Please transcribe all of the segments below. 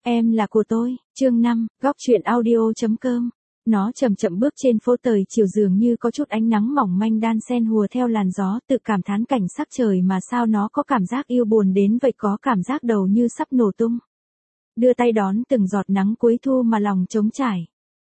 Em là của tôi, chương 5, góc chuyện audio.com. Nó chậm chậm bước trên phố tời chiều dường như có chút ánh nắng mỏng manh đan xen hùa theo làn gió, tự cảm thán cảnh sắc trời mà sao nó có cảm giác yêu buồn đến vậy, có cảm giác đầu như sắp nổ tung. Đưa tay đón từng giọt nắng cuối thu mà lòng trống trải.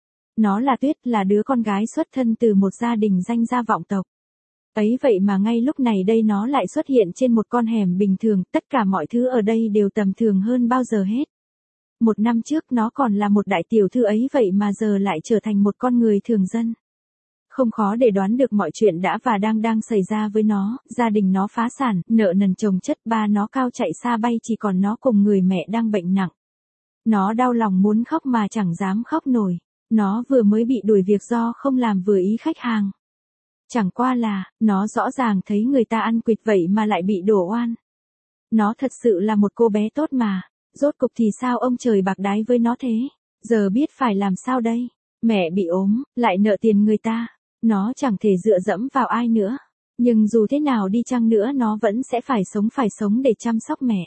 Nó là Tuyết, là đứa con gái xuất thân từ một gia đình danh gia vọng tộc. Ấy vậy mà ngay lúc này đây nó lại xuất hiện trên một con hẻm bình thường, tất cả mọi thứ ở đây đều tầm thường hơn bao giờ hết. Một năm trước nó còn là một đại tiểu thư ấy vậy mà giờ lại trở thành một con người thường dân. Không khó để đoán được mọi chuyện đã và đang xảy ra với nó, gia đình nó phá sản, nợ nần chồng chất, ba nó cao chạy xa bay, chỉ còn nó cùng người mẹ đang bệnh nặng. Nó đau lòng muốn khóc mà chẳng dám khóc nổi. Nó vừa mới bị đuổi việc do không làm vừa ý khách hàng. Chẳng qua là, nó rõ ràng thấy người ta ăn quỵt vậy mà lại bị đổ oan. Nó thật sự là một cô bé tốt mà. Rốt cục thì sao ông trời bạc đái với nó thế? Giờ biết phải làm sao đây? Mẹ bị ốm, lại nợ tiền người ta. Nó chẳng thể dựa dẫm vào ai nữa. Nhưng dù thế nào đi chăng nữa nó vẫn sẽ phải sống để chăm sóc mẹ.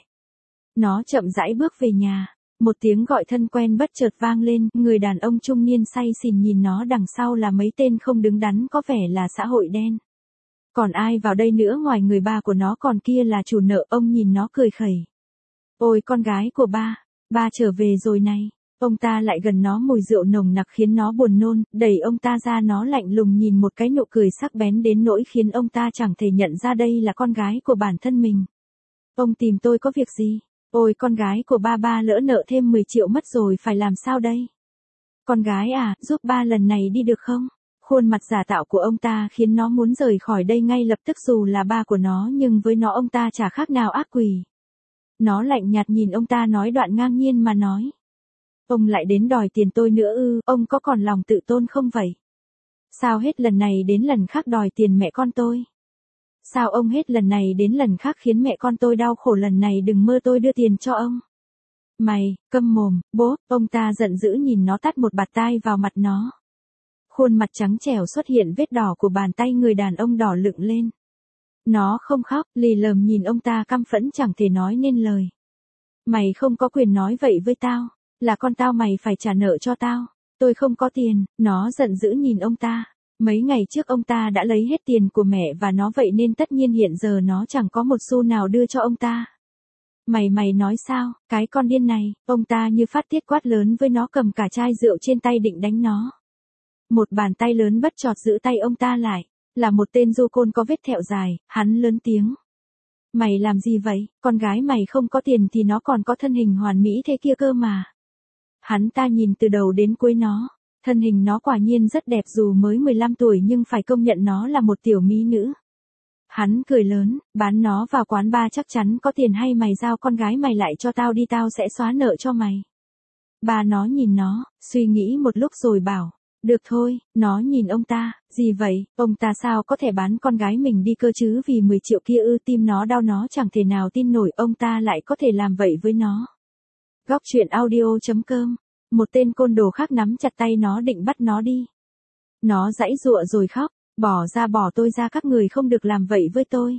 Nó chậm rãi bước về nhà. Một tiếng gọi thân quen bất chợt vang lên, người đàn ông trung niên say xỉn nhìn nó, đằng sau là mấy tên không đứng đắn, có vẻ là xã hội đen. Còn ai vào đây nữa ngoài người ba của nó, còn kia là chủ nợ. Ông nhìn nó cười khẩy. Ôi con gái của ba trở về rồi này. Ông ta lại gần nó, mùi rượu nồng nặc khiến nó buồn nôn, đẩy ông ta ra, nó lạnh lùng nhìn một cái, nụ cười sắc bén đến nỗi khiến ông ta chẳng thể nhận ra đây là con gái của bản thân mình. Ông tìm tôi có việc gì? Ôi con gái của ba lỡ nợ thêm 10 triệu mất rồi, phải làm sao đây? Con gái à, giúp ba lần này đi được không? Khuôn mặt giả tạo của ông ta khiến nó muốn rời khỏi đây ngay lập tức, dù là ba của nó nhưng với nó ông ta chả khác nào ác quỷ. Nó lạnh nhạt nhìn ông ta, nói đoạn ngang nhiên mà nói. Ông lại đến đòi tiền tôi nữa ư? Ông có còn lòng tự tôn không vậy? Sao hết lần này đến lần khác đòi tiền mẹ con tôi? Sao ông hết lần này đến lần khác khiến mẹ con tôi đau khổ, lần này đừng mơ tôi đưa tiền cho ông. Mày, câm mồm, bố, ông ta giận dữ nhìn nó, tát một bạt tai vào mặt nó. Khuôn mặt trắng trẻo xuất hiện vết đỏ của bàn tay người đàn ông đỏ lựng lên. Nó không khóc, lì lợm nhìn ông ta căm phẫn chẳng thể nói nên lời. Mày không có quyền nói vậy với tao, là con tao mày phải trả nợ cho tao. Tôi không có tiền, nó giận dữ nhìn ông ta. Mấy ngày trước ông ta đã lấy hết tiền của mẹ và nó vậy nên tất nhiên hiện giờ nó chẳng có một xu nào đưa cho ông ta. Mày nói sao, cái con điên này? Ông ta như phát tiết quát lớn với nó, cầm cả chai rượu trên tay định đánh nó. Một bàn tay lớn bất chợt giữ tay ông ta lại. Là một tên du côn có vết thẹo dài, hắn lớn tiếng. Mày làm gì vậy? Con gái mày không có tiền thì nó còn có thân hình hoàn mỹ thế kia cơ mà. Hắn ta nhìn từ đầu đến cuối nó. Thân hình nó quả nhiên rất đẹp, dù mới 15 tuổi nhưng phải công nhận nó là một tiểu mỹ nữ. Hắn cười lớn, bán nó vào quán bar chắc chắn có tiền, hay mày giao con gái mày lại cho tao đi, tao sẽ xóa nợ cho mày. Ba nó nhìn nó, suy nghĩ một lúc rồi bảo. Được thôi, nó nhìn ông ta, gì vậy, ông ta sao có thể bán con gái mình đi cơ chứ, vì 10 triệu kia ư? Tim nó đau, nó chẳng thể nào tin nổi ông ta lại có thể làm vậy với nó. Góc chuyện audio.com. Một tên côn đồ khác nắm chặt tay nó định bắt nó đi. Nó giãy giụa rồi khóc, bỏ tôi ra, các người không được làm vậy với tôi.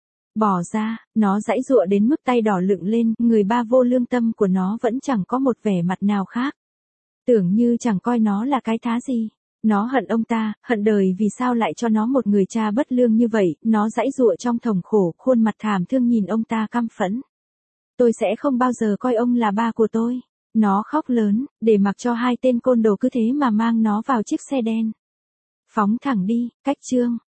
Bỏ ra, nó giãy giụa đến mức tay đỏ lựng lên, người ba vô lương tâm của nó vẫn chẳng có một vẻ mặt nào khác. Tưởng như chẳng coi nó là cái thá gì. Nó hận ông ta, hận đời vì sao lại cho nó một người cha bất lương như vậy. Nó giãy giụa trong thống khổ, khuôn mặt thảm thương nhìn ông ta căm phẫn. Tôi sẽ không bao giờ coi ông là ba của tôi. Nó khóc lớn, để mặc cho hai tên côn đồ cứ thế mà mang nó vào chiếc xe đen. Phóng thẳng đi, cách chương.